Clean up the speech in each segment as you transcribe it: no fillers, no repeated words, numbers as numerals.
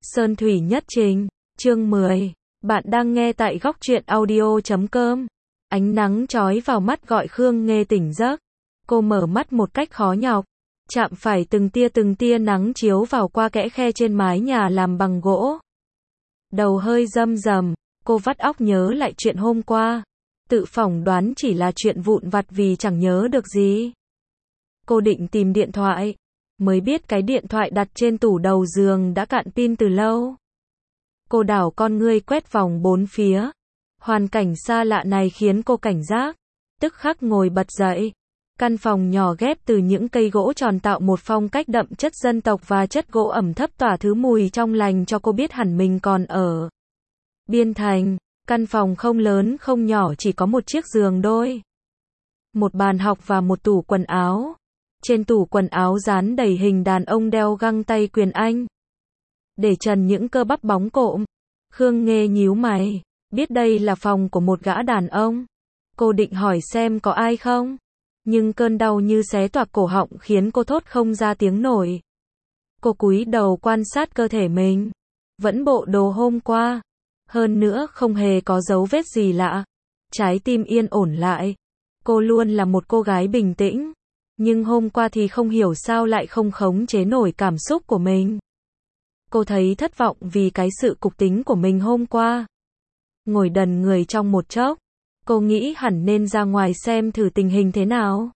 Sơn Thủy Nhất Trình, chương 10. Bạn đang nghe tại góc truyện audio.com. Ánh nắng chói vào mắt gọi Khương Nghê tỉnh giấc. Cô mở mắt một cách khó nhọc. Chạm phải từng tia nắng chiếu vào qua kẽ khe trên mái nhà làm bằng gỗ. Đầu hơi râm rầm, cô vắt óc nhớ lại chuyện hôm qua. Tự phỏng đoán chỉ là chuyện vụn vặt vì chẳng nhớ được gì. Cô định tìm điện thoại. Mới biết cái điện thoại đặt trên tủ đầu giường đã cạn pin từ lâu. Cô đảo con ngươi quét vòng bốn phía. Hoàn cảnh xa lạ này khiến cô cảnh giác. Tức khắc ngồi bật dậy. Căn phòng nhỏ ghép từ những cây gỗ tròn tạo một phong cách đậm chất dân tộc và chất gỗ ẩm thấp tỏa thứ mùi trong lành cho cô biết hẳn mình còn ở Biên Thành. Căn phòng không lớn không nhỏ, chỉ có một chiếc giường đôi, một bàn học và một tủ quần áo. Trên tủ quần áo dán đầy hình đàn ông đeo găng tay quyền Anh, để trần những cơ bắp bóng cộm. Khương Nghê nhíu mày, biết đây là phòng của một gã đàn ông. Cô định hỏi xem có ai không, nhưng cơn đau như xé toạc cổ họng khiến cô thốt không ra tiếng nổi. Cô cúi đầu quan sát cơ thể mình, vẫn bộ đồ hôm qua, hơn nữa không hề có dấu vết gì lạ. Trái tim yên ổn lại. Cô luôn là một cô gái bình tĩnh, nhưng hôm qua thì không hiểu sao lại không khống chế nổi cảm xúc của mình. Cô thấy thất vọng vì cái sự cục tính của mình hôm qua. Ngồi đần người trong một chốc, cô nghĩ hẳn nên ra ngoài xem thử tình hình thế nào.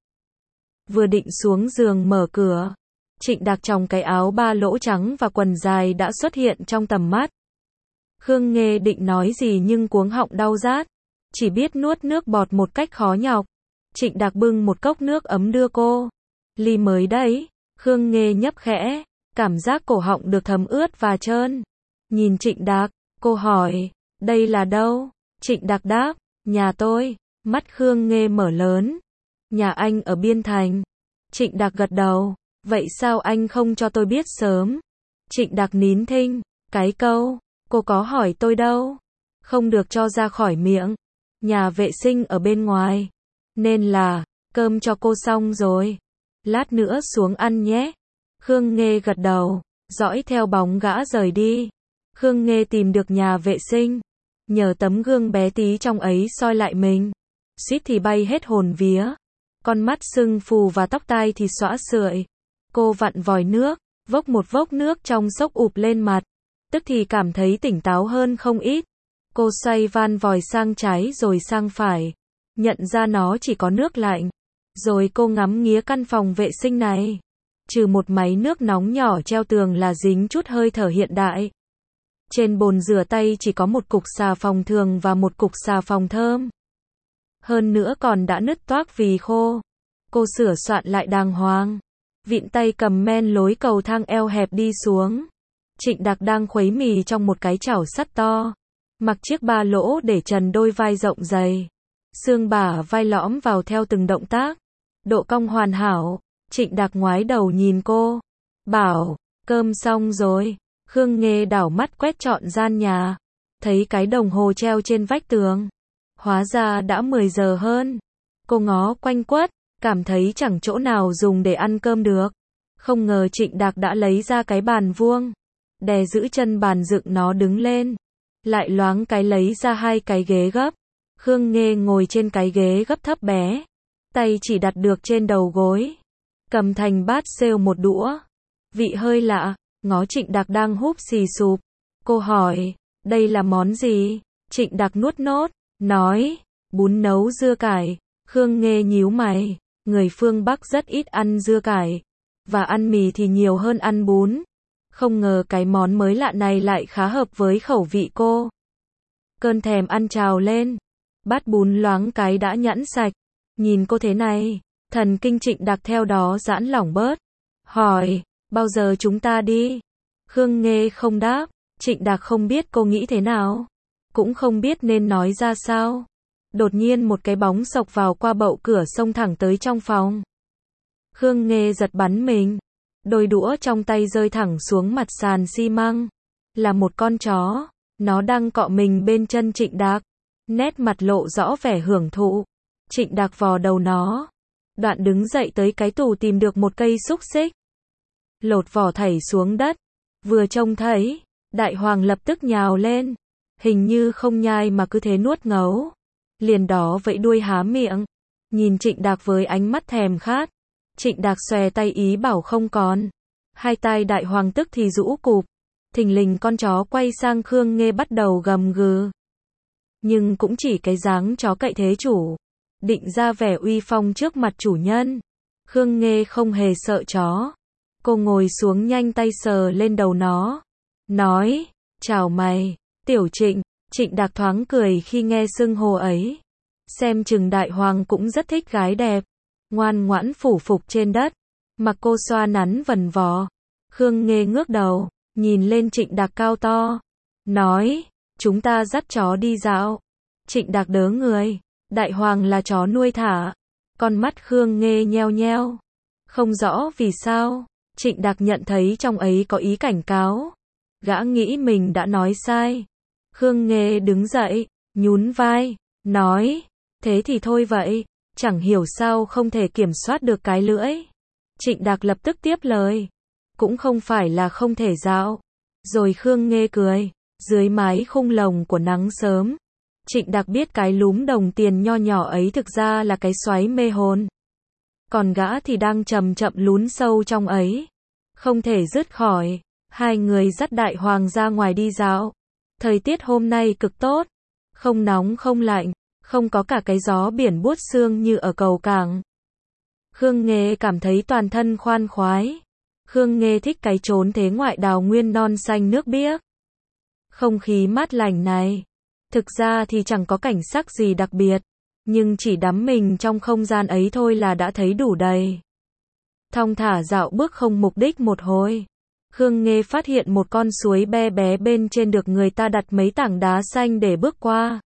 Vừa định xuống giường mở cửa, Trịnh Đạc trong cái áo ba lỗ trắng và quần dài đã xuất hiện trong tầm mắt. Khương Nghê định nói gì nhưng cuống họng đau rát, chỉ biết nuốt nước bọt một cách khó nhọc. Trịnh Đạc bưng một cốc nước ấm đưa cô. Ly mới đấy. Khương Nghê nhấp khẽ, cảm giác cổ họng được thấm ướt và trơn. Nhìn Trịnh Đạc, cô hỏi, đây là đâu? Trịnh Đạc đáp, nhà tôi. Mắt Khương Nghê mở lớn. Nhà anh ở Biên Thành. Trịnh Đạc gật đầu, vậy sao anh không cho tôi biết sớm? Trịnh Đạc nín thinh, cái câu, cô có hỏi tôi đâu, không được cho ra khỏi miệng. Nhà vệ sinh ở bên ngoài. Nên là, cơm cho cô xong rồi. Lát nữa xuống ăn nhé. Khương Nghê gật đầu, dõi theo bóng gã rời đi. Khương Nghê tìm được nhà vệ sinh. Nhờ tấm gương bé tí trong ấy soi lại mình, suýt thì bay hết hồn vía. Con mắt sưng phù và tóc tai thì xõa sượi. Cô vặn vòi nước, vốc một vốc nước trong xốc ụp lên mặt. Tức thì cảm thấy tỉnh táo hơn không ít. Cô xoay van vòi sang trái rồi sang phải. Nhận ra nó chỉ có nước lạnh. Rồi cô ngắm nghía căn phòng vệ sinh này. Trừ một máy nước nóng nhỏ treo tường là dính chút hơi thở hiện đại. Trên bồn rửa tay chỉ có một cục xà phòng thường và một cục xà phòng thơm. Hơn nữa còn đã nứt toác vì khô. Cô sửa soạn lại đàng hoàng. Vịn tay cầm men lối cầu thang eo hẹp đi xuống. Trịnh Đạc đang khuấy mì trong một cái chảo sắt to. Mặc chiếc ba lỗ để trần đôi vai rộng dày. Xương bả vai lõm vào theo từng động tác. Độ cong hoàn hảo. Trịnh Đạc ngoái đầu nhìn cô. Bảo, cơm xong rồi. Khương Nghê đảo mắt quét trọn gian nhà. Thấy cái đồng hồ treo trên vách tường. Hóa ra đã 10 giờ hơn. Cô ngó quanh quất, cảm thấy chẳng chỗ nào dùng để ăn cơm được. Không ngờ Trịnh Đạc đã lấy ra cái bàn vuông. Đè giữ chân bàn dựng nó đứng lên. Lại loáng cái lấy ra hai cái ghế gấp. Khương Nghê ngồi trên cái ghế gấp thấp bé. Tay chỉ đặt được trên đầu gối. Cầm thành bát xêu một đũa. Vị hơi lạ, ngó Trịnh Đạc đang húp xì sụp. Cô hỏi, đây là món gì? Trịnh Đạc nuốt nốt, nói, bún nấu dưa cải. Khương Nghê nhíu mày, người phương Bắc rất ít ăn dưa cải. Và ăn mì thì nhiều hơn ăn bún. Không ngờ cái món mới lạ này lại khá hợp với khẩu vị cô. Cơn thèm ăn trào lên. Bát bún loáng cái đã nhẵn sạch. Nhìn cô thế này, thần kinh Trịnh Đạc theo đó giãn lỏng bớt. Hỏi, bao giờ chúng ta đi? Khương Nghê không đáp. Trịnh Đạc không biết cô nghĩ thế nào. Cũng không biết nên nói ra sao. Đột nhiên một cái bóng xộc vào qua bậu cửa xông thẳng tới trong phòng. Khương Nghê giật bắn mình. Đôi đũa trong tay rơi thẳng xuống mặt sàn xi măng. Là một con chó. Nó đang cọ mình bên chân Trịnh Đạc. Nét mặt lộ rõ vẻ hưởng thụ. Trịnh Đạc vò đầu nó. Đoạn đứng dậy tới cái tủ tìm được một cây xúc xích. Lột vỏ thảy xuống đất. Vừa trông thấy, Đại hoàng lập tức nhào lên, hình như không nhai mà cứ thế nuốt ngấu. Liền đó vẫy đuôi há miệng, nhìn Trịnh Đạc với ánh mắt thèm khát. Trịnh Đạc xòe tay ý bảo không còn. Hai tai đại hoàng tức thì rũ cụp. Thình lình con chó quay sang Khương Nghê bắt đầu gầm gừ. Nhưng cũng chỉ cái dáng chó cậy thế chủ, định ra vẻ uy phong trước mặt chủ nhân. Khương Nghê không hề sợ chó. Cô ngồi xuống nhanh tay sờ lên đầu nó. Nói, chào mày, tiểu Trịnh. Trịnh Đạc thoáng cười khi nghe xưng hô ấy. Xem chừng đại hoàng cũng rất thích gái đẹp. Ngoan ngoãn phủ phục trên đất, mặc cô xoa nắn vần vò. Khương Nghê ngước đầu, nhìn lên Trịnh Đạc cao to. Nói, chúng ta dắt chó đi dạo. Trịnh Đạc đớ người. Đại hoàng là chó nuôi thả. Con mắt Khương Nghê nheo nheo. Không rõ vì sao, Trịnh Đạc nhận thấy trong ấy có ý cảnh cáo. Gã nghĩ mình đã nói sai. Khương Nghê đứng dậy, nhún vai, nói, thế thì thôi vậy, chẳng hiểu sao không thể kiểm soát được cái lưỡi. Trịnh Đạc lập tức tiếp lời, cũng không phải là không thể dạo. Rồi Khương Nghê cười, dưới mái khung lồng của nắng sớm. Trịnh Đạc biết cái lúm đồng tiền nho nhỏ ấy thực ra là cái xoáy mê hồn. Còn gã thì đang chậm chậm lún sâu trong ấy. Không thể dứt khỏi. Hai người dắt đại hoàng ra ngoài đi dạo. Thời tiết hôm nay cực tốt. Không nóng không lạnh. Không có cả cái gió biển buốt xương như ở cầu cảng. Khương Nghê cảm thấy toàn thân khoan khoái. Khương Nghê thích cái chốn thế ngoại đào nguyên non xanh nước biếc. Không khí mát lành này. Thực ra thì chẳng có cảnh sắc gì đặc biệt. Nhưng chỉ đắm mình trong không gian ấy thôi là đã thấy đủ đầy. Thong thả dạo bước không mục đích một hồi. Khương Nghê phát hiện một con suối be bé bên trên được người ta đặt mấy tảng đá xanh để bước qua.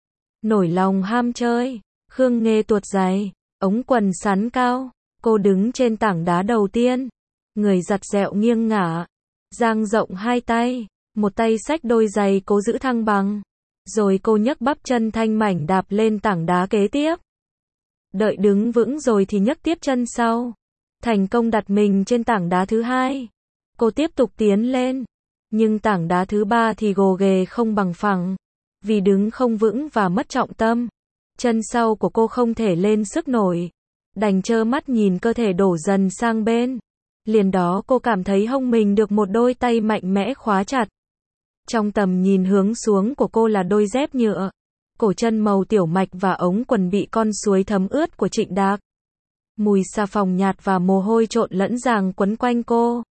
Nổi lòng ham chơi, Khương Nghê tuột giày, ống quần sắn cao. Cô đứng trên tảng đá đầu tiên. Người giặt dẹo nghiêng ngả. Dang rộng hai tay. Một tay xách đôi giày cố giữ thăng bằng. Rồi cô nhấc bắp chân thanh mảnh đạp lên tảng đá kế tiếp. Đợi đứng vững rồi thì nhấc tiếp chân sau. Thành công đặt mình trên tảng đá thứ hai. Cô tiếp tục tiến lên. Nhưng tảng đá thứ ba thì gồ ghề không bằng phẳng. Vì đứng không vững và mất trọng tâm. Chân sau của cô không thể lên sức nổi. Đành trơ mắt nhìn cơ thể đổ dần sang bên. Liền đó cô cảm thấy hông mình được một đôi tay mạnh mẽ khóa chặt. Trong tầm nhìn hướng xuống của cô là đôi dép nhựa. Cổ chân màu tiểu mạch và ống quần bị con suối thấm ướt của Trịnh Đạc. Mùi xà phòng nhạt và mồ hôi trộn lẫn ràng quấn quanh cô.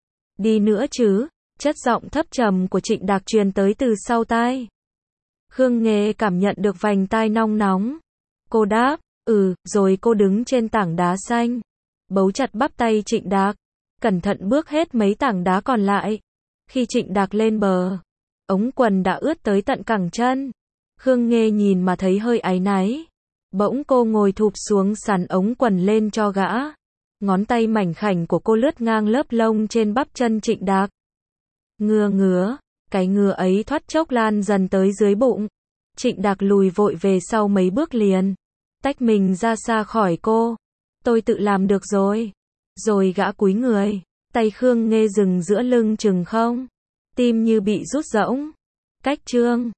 Đi nữa chứ, chất giọng thấp trầm của Trịnh Đạc truyền tới từ sau tai. Khương Nghê cảm nhận được vành tai nong nóng. Cô đáp, rồi cô đứng trên tảng đá xanh. Bấu chặt bắp tay Trịnh Đạc. Cẩn thận bước hết mấy tảng đá còn lại. Khi Trịnh Đạc lên bờ, ống quần đã ướt tới tận cẳng chân. Khương Nghê nhìn mà thấy hơi áy náy. Bỗng cô ngồi thụp xuống sắn ống quần lên cho gã. Ngón tay mảnh khảnh của cô lướt ngang lớp lông trên bắp chân Trịnh Đạc. Ngứa, cái ngứa ấy thoát chốc lan dần tới dưới bụng. Trịnh Đạc lùi vội về sau mấy bước liền. Tách mình ra xa khỏi cô. Tôi tự làm được rồi. Rồi gã cúi người. Tay Khương Nghê dừng giữa lưng chừng không. Tim như bị rút rỗng. Cách chương